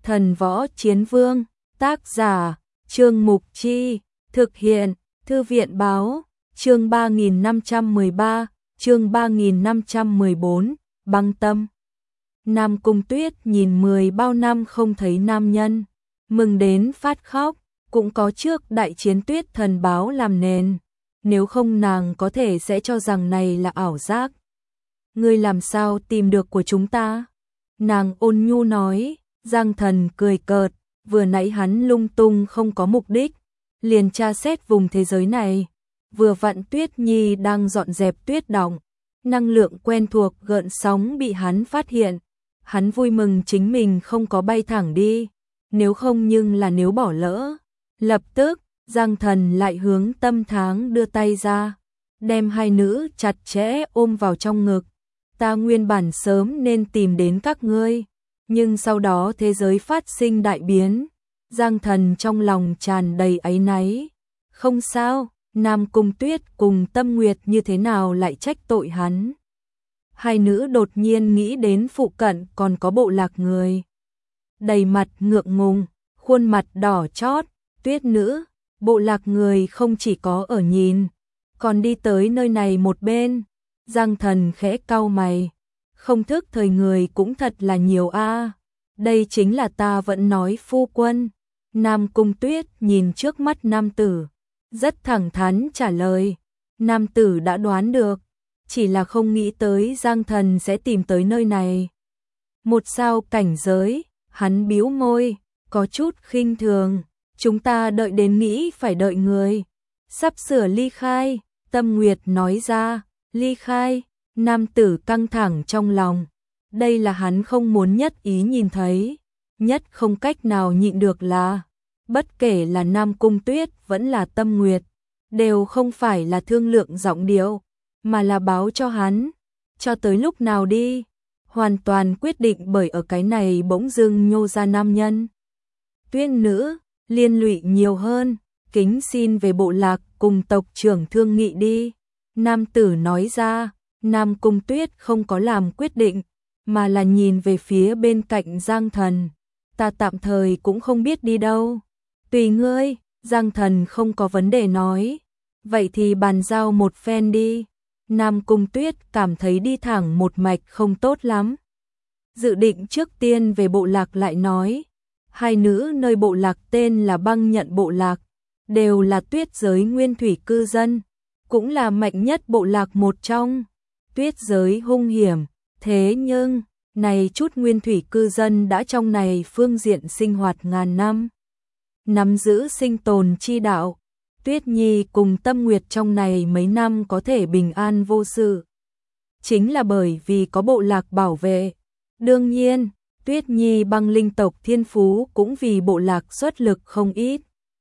Thần Võ Chiến Vương, tác giả, Trương Mục Chi, thực hiện, Thư viện Báo, chương 3513, chương 3514, băng tâm. Nam Cung Tuyết nhìn 10 bao năm không thấy nam nhân, mừng đến phát khóc, cũng có trước đại chiến tuyết thần báo làm nền, nếu không nàng có thể sẽ cho rằng này là ảo giác. Ngươi làm sao tìm được của chúng ta? Nàng ôn nhu nói. Giang Thần cười cợt, vừa nãy hắn lung tung không có mục đích, liền tra xét vùng thế giới này, vừa vặn Tuyết Nhi đang dọn dẹp tuyết đọng, năng lượng quen thuộc gợn sóng bị hắn phát hiện, hắn vui mừng chính mình không có bay thẳng đi, nếu không nhưng là nếu bỏ lỡ. Lập tức, Giang Thần lại hướng Tâm Tháng đưa tay ra, đem hai nữ chặt chẽ ôm vào trong ngực. Ta nguyên bản sớm nên tìm đến các ngươi, nhưng sau đó thế giới phát sinh đại biến. Giang Thần trong lòng tràn đầy áy náy. Không sao, Nam Cung Tuyết cùng Tâm Nguyệt như thế nào lại trách tội hắn. Hai nữ đột nhiên nghĩ đến phụ cận còn có bộ lạc người. Đầy mặt ngượng ngùng, khuôn mặt đỏ chót. Tuyết nữ, bộ lạc người không chỉ có ở nhìn, còn đi tới nơi này một bên. Giang Thần khẽ cau mày. Không thức thời người cũng thật là nhiều a. Đây chính là ta vẫn nói phu quân. Nam Cung Tuyết nhìn trước mắt nam tử, rất thẳng thắn trả lời. Nam tử đã đoán được, chỉ là không nghĩ tới Giang Thần sẽ tìm tới nơi này. Một sao cảnh giới, hắn bĩu môi, có chút khinh thường. Chúng ta đợi đến nghĩ phải đợi người. Sắp sửa ly khai, Tâm Nguyệt nói ra. Ly khai, nam tử căng thẳng trong lòng. Đây là hắn không muốn nhất ý nhìn thấy. Nhất không cách nào nhịn được là, bất kể là Nam Cung Tuyết vẫn là Tâm Nguyệt, đều không phải là thương lượng giọng điệu, mà là báo cho hắn. Cho tới lúc nào đi, hoàn toàn quyết định bởi ở cái này bỗng dưng nhô ra nam nhân. Tuyết nữ, liên lụy nhiều hơn, kính xin về bộ lạc cùng tộc trưởng thương nghị đi. Nam tử nói ra. Nam Cung Tuyết không có làm quyết định, mà là nhìn về phía bên cạnh Giang Thần. Ta tạm thời cũng không biết đi đâu. Tùy ngươi, Giang Thần không có vấn đề nói. Vậy thì bàn giao một phen đi. Nam Cung Tuyết cảm thấy đi thẳng một mạch không tốt lắm. Dự định trước tiên về bộ lạc lại nói. Hai nữ nơi bộ lạc tên là Băng Nhận bộ lạc, đều là tuyết giới nguyên thủy cư dân, cũng là mạnh nhất bộ lạc một trong. Tuyết giới hung hiểm, thế nhưng, này chút nguyên thủy cư dân đã trong này phương diện sinh hoạt ngàn năm. Nắm giữ sinh tồn chi đạo, Tuyết Nhi cùng Tâm Nguyệt trong này mấy năm có thể bình an vô sự. Chính là bởi vì có bộ lạc bảo vệ. Đương nhiên, Tuyết Nhi băng linh tộc thiên phú cũng vì bộ lạc xuất lực không ít.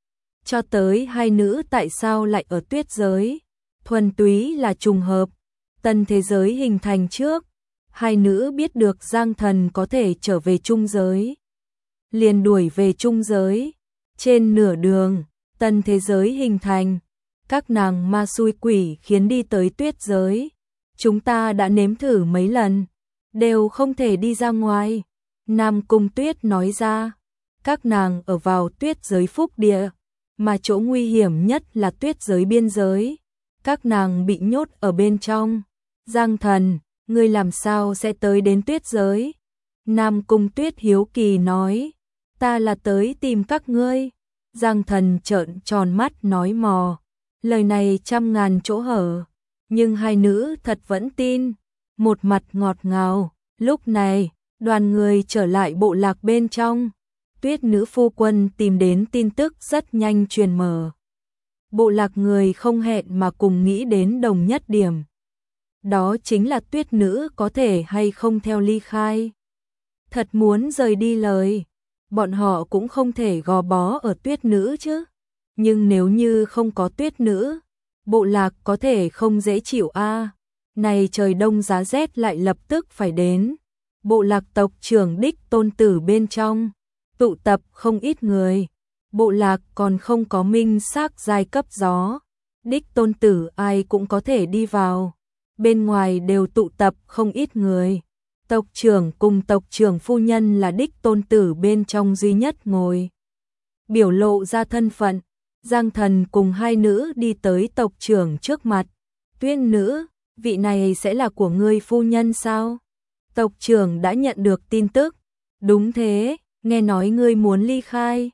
Cho tới hai nữ tại sao lại ở tuyết giới? Thuần túy là trùng hợp. Tân thế giới hình thành trước, hai nữ biết được Giang Thần có thể trở về trung giới, liền đuổi về trung giới. Trên nửa đường, tân thế giới hình thành, các nàng ma xui quỷ khiến đi tới tuyết giới. Chúng ta đã nếm thử mấy lần, đều không thể đi ra ngoài. Nam Cung Tuyết nói ra, các nàng ở vào tuyết giới phúc địa, mà chỗ nguy hiểm nhất là tuyết giới biên giới. Các nàng bị nhốt ở bên trong. Giang Thần, ngươi làm sao sẽ tới đến tuyết giới? Nam Cung Tuyết hiếu kỳ nói, ta là tới tìm các ngươi. Giang Thần trợn tròn mắt nói mò, lời này trăm ngàn chỗ hở, nhưng hai nữ thật vẫn tin, một mặt ngọt ngào. Lúc này, đoàn người trở lại bộ lạc bên trong. Tuyết nữ phu quân tìm đến tin tức rất nhanh truyền mở. Bộ lạc người không hẹn mà cùng nghĩ đến đồng nhất điểm. Đó chính là tuyết nữ có thể hay không theo ly khai. Thật muốn rời đi lời, bọn họ cũng không thể gò bó ở tuyết nữ chứ. Nhưng nếu như không có tuyết nữ, bộ lạc có thể không dễ chịu a. Này trời đông giá rét lại lập tức phải đến. Bộ lạc tộc trưởng đích tôn tử bên trong, tụ tập không ít người. Bộ lạc còn không có minh xác giai cấp gió. Đích tôn tử ai cũng có thể đi vào. Bên ngoài đều tụ tập không ít người. Tộc trưởng cùng tộc trưởng phu nhân là đích tôn tử bên trong duy nhất ngồi. Biểu lộ ra thân phận, Giang Thần cùng hai nữ đi tới tộc trưởng trước mặt. Tuyết nữ, vị này sẽ là của ngươi phu nhân sao? Tộc trưởng đã nhận được tin tức. Đúng thế, nghe nói ngươi muốn ly khai.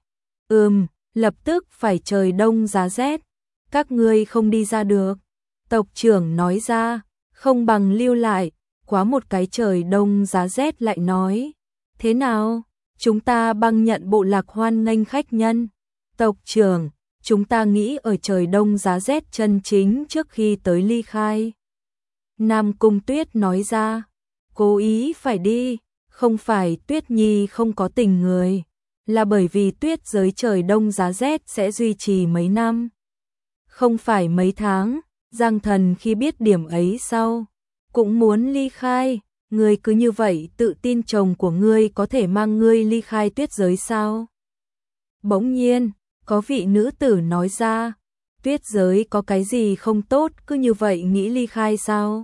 Lập tức phải trời đông giá rét. Các ngươi không đi ra được. Tộc trưởng nói ra, không bằng lưu lại. Quá một cái trời đông giá rét lại nói. Thế nào? Chúng ta băng nhận bộ lạc hoan nghênh khách nhân. Tộc trưởng, chúng ta nghĩ ở trời đông giá rét chân chính trước khi tới ly khai. Nam Cung Tuyết nói ra, cố ý phải đi, không phải Tuyết Nhi không có tình người, là bởi vì tuyết giới trời đông giá rét sẽ duy trì mấy năm. Không phải mấy tháng, Giang Thần khi biết điểm ấy sau, cũng muốn ly khai, ngươi cứ như vậy tự tin chồng của ngươi có thể mang ngươi ly khai tuyết giới sao? Bỗng nhiên, có vị nữ tử nói ra, tuyết giới có cái gì không tốt cứ như vậy nghĩ ly khai sao?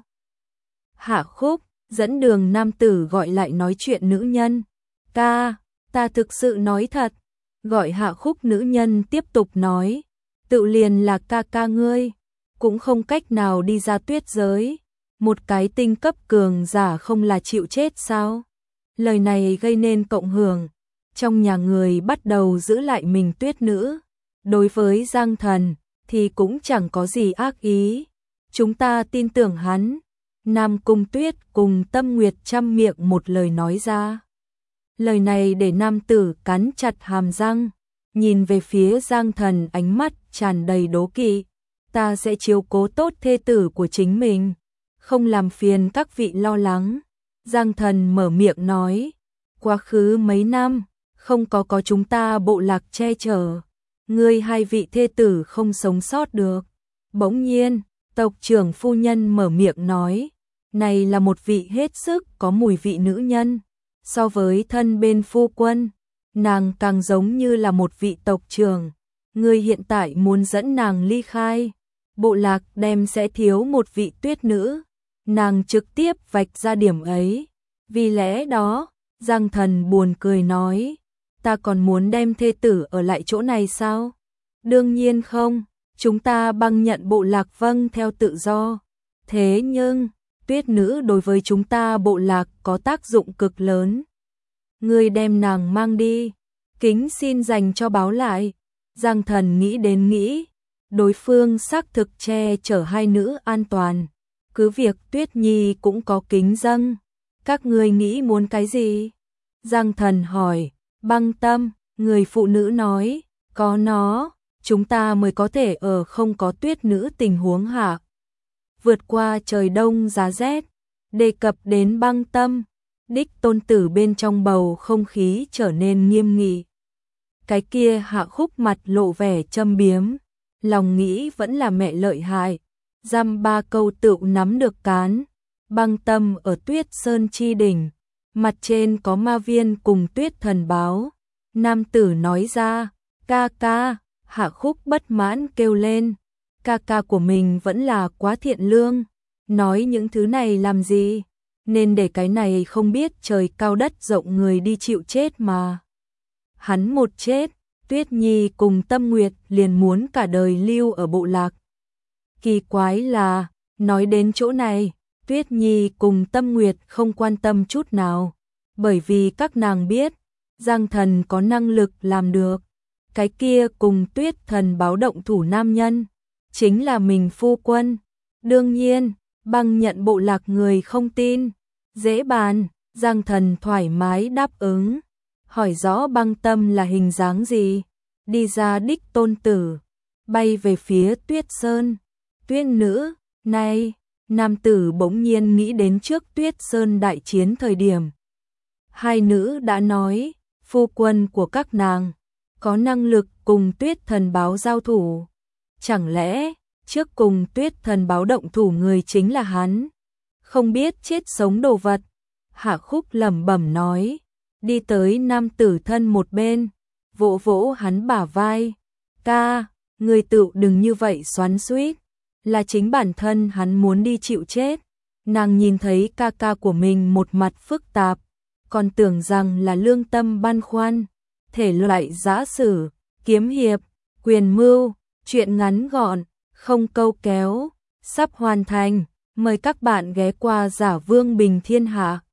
Hạ Khúc, dẫn đường nam tử gọi lại nói chuyện nữ nhân. Ca, ta thực sự nói thật. Gọi Hạ Khúc nữ nhân tiếp tục nói, tự liền là ca ca ngươi, cũng không cách nào đi ra tuyết giới. Một cái tinh cấp cường giả không là chịu chết sao? Lời này gây nên cộng hưởng. Trong nhà người bắt đầu giữ lại mình tuyết nữ. Đối với Giang Thần thì cũng chẳng có gì ác ý. Chúng ta tin tưởng hắn. Nam Cung Tuyết cùng Tâm Nguyệt chăm miệng một lời nói ra. Lời này để nam tử cắn chặt hàm răng, nhìn về phía Giang Thần ánh mắt tràn đầy đố kỵ. Ta sẽ chiếu cố tốt thê tử của chính mình, không làm phiền các vị lo lắng. Giang Thần mở miệng nói, quá khứ mấy năm, không có chúng ta bộ lạc che chở, ngươi hai vị thê tử không sống sót được. Bỗng nhiên, tộc trưởng phu nhân mở miệng nói, này là một vị hết sức có mùi vị nữ nhân, so với thân bên phu quân, nàng càng giống như là một vị tộc trưởng. Ngươi hiện tại muốn dẫn nàng ly khai, bộ lạc đem sẽ thiếu một vị tuyết nữ. Nàng trực tiếp vạch ra điểm ấy. Vì lẽ đó, Giang Thần buồn cười nói, ta còn muốn đem thê tử ở lại chỗ này sao? Đương nhiên không, chúng ta băng nhận bộ lạc vâng theo tự do. Thế nhưng, tuyết nữ đối với chúng ta bộ lạc có tác dụng cực lớn. Ngươi đem nàng mang đi, kính xin dành cho báo lại. Giang Thần nghĩ đến nghĩ, đối phương xác thực che chở hai nữ an toàn. Cứ việc Tuyết Nhi cũng có kính dâng. Các ngươi nghĩ muốn cái gì? Giang Thần hỏi. Băng Tâm, người phụ nữ nói, có nó, chúng ta mới có thể ở không có tuyết nữ tình huống hạ. Vượt qua trời đông giá rét, đề cập đến Băng Tâm, đích tôn tử bên trong bầu không khí trở nên nghiêm nghị. Cái kia Hạ Khúc mặt lộ vẻ châm biếm, lòng nghĩ vẫn là mẹ lợi hại. Dăm ba câu tựu nắm được cán. Băng Tâm ở Tuyết Sơn chi đỉnh, mặt trên có ma viên cùng tuyết thần báo. Nam tử nói ra, ca ca. Hạ Khúc bất mãn kêu lên, ca ca của mình vẫn là quá thiện lương, nói những thứ này làm gì, nên để cái này không biết trời cao đất rộng người đi chịu chết mà. Hắn một chết, Tuyết Nhi cùng Tâm Nguyệt liền muốn cả đời lưu ở bộ lạc. Kỳ quái là, nói đến chỗ này, Tuyết Nhi cùng Tâm Nguyệt không quan tâm chút nào, bởi vì các nàng biết, Giang Thần có năng lực làm được. Cái kia cùng tuyết thần báo động thủ nam nhân, chính là mình phu quân. Đương nhiên, băng nhận bộ lạc người không tin. Dễ bàn, Giang Thần thoải mái đáp ứng. Hỏi rõ Băng Tâm là hình dáng gì. Đi ra đích tôn tử, bay về phía Tuyết Sơn. Tuyết nữ, này, nam tử bỗng nhiên nghĩ đến trước Tuyết Sơn đại chiến thời điểm. Hai nữ đã nói, phu quân của các nàng có năng lực cùng tuyết thần báo giao thủ. Chẳng lẽ, trước cùng tuyết thần báo động thủ người chính là hắn? Không biết chết sống đồ vật. Hạ Khúc lẩm bẩm nói, đi tới nam tử thân một bên, vỗ vỗ hắn bả vai. Ca, người tự đừng như vậy xoắn xuýt, là chính bản thân hắn muốn đi chịu chết. Nàng nhìn thấy ca ca của mình một mặt phức tạp, còn tưởng rằng là lương tâm băn khoăn, thể loại giã sử, kiếm hiệp, quyền mưu, truyện ngắn gọn, không câu kéo, sắp hoàn thành. Mời các bạn ghé qua Giả Vương Bình Thiên Hạ.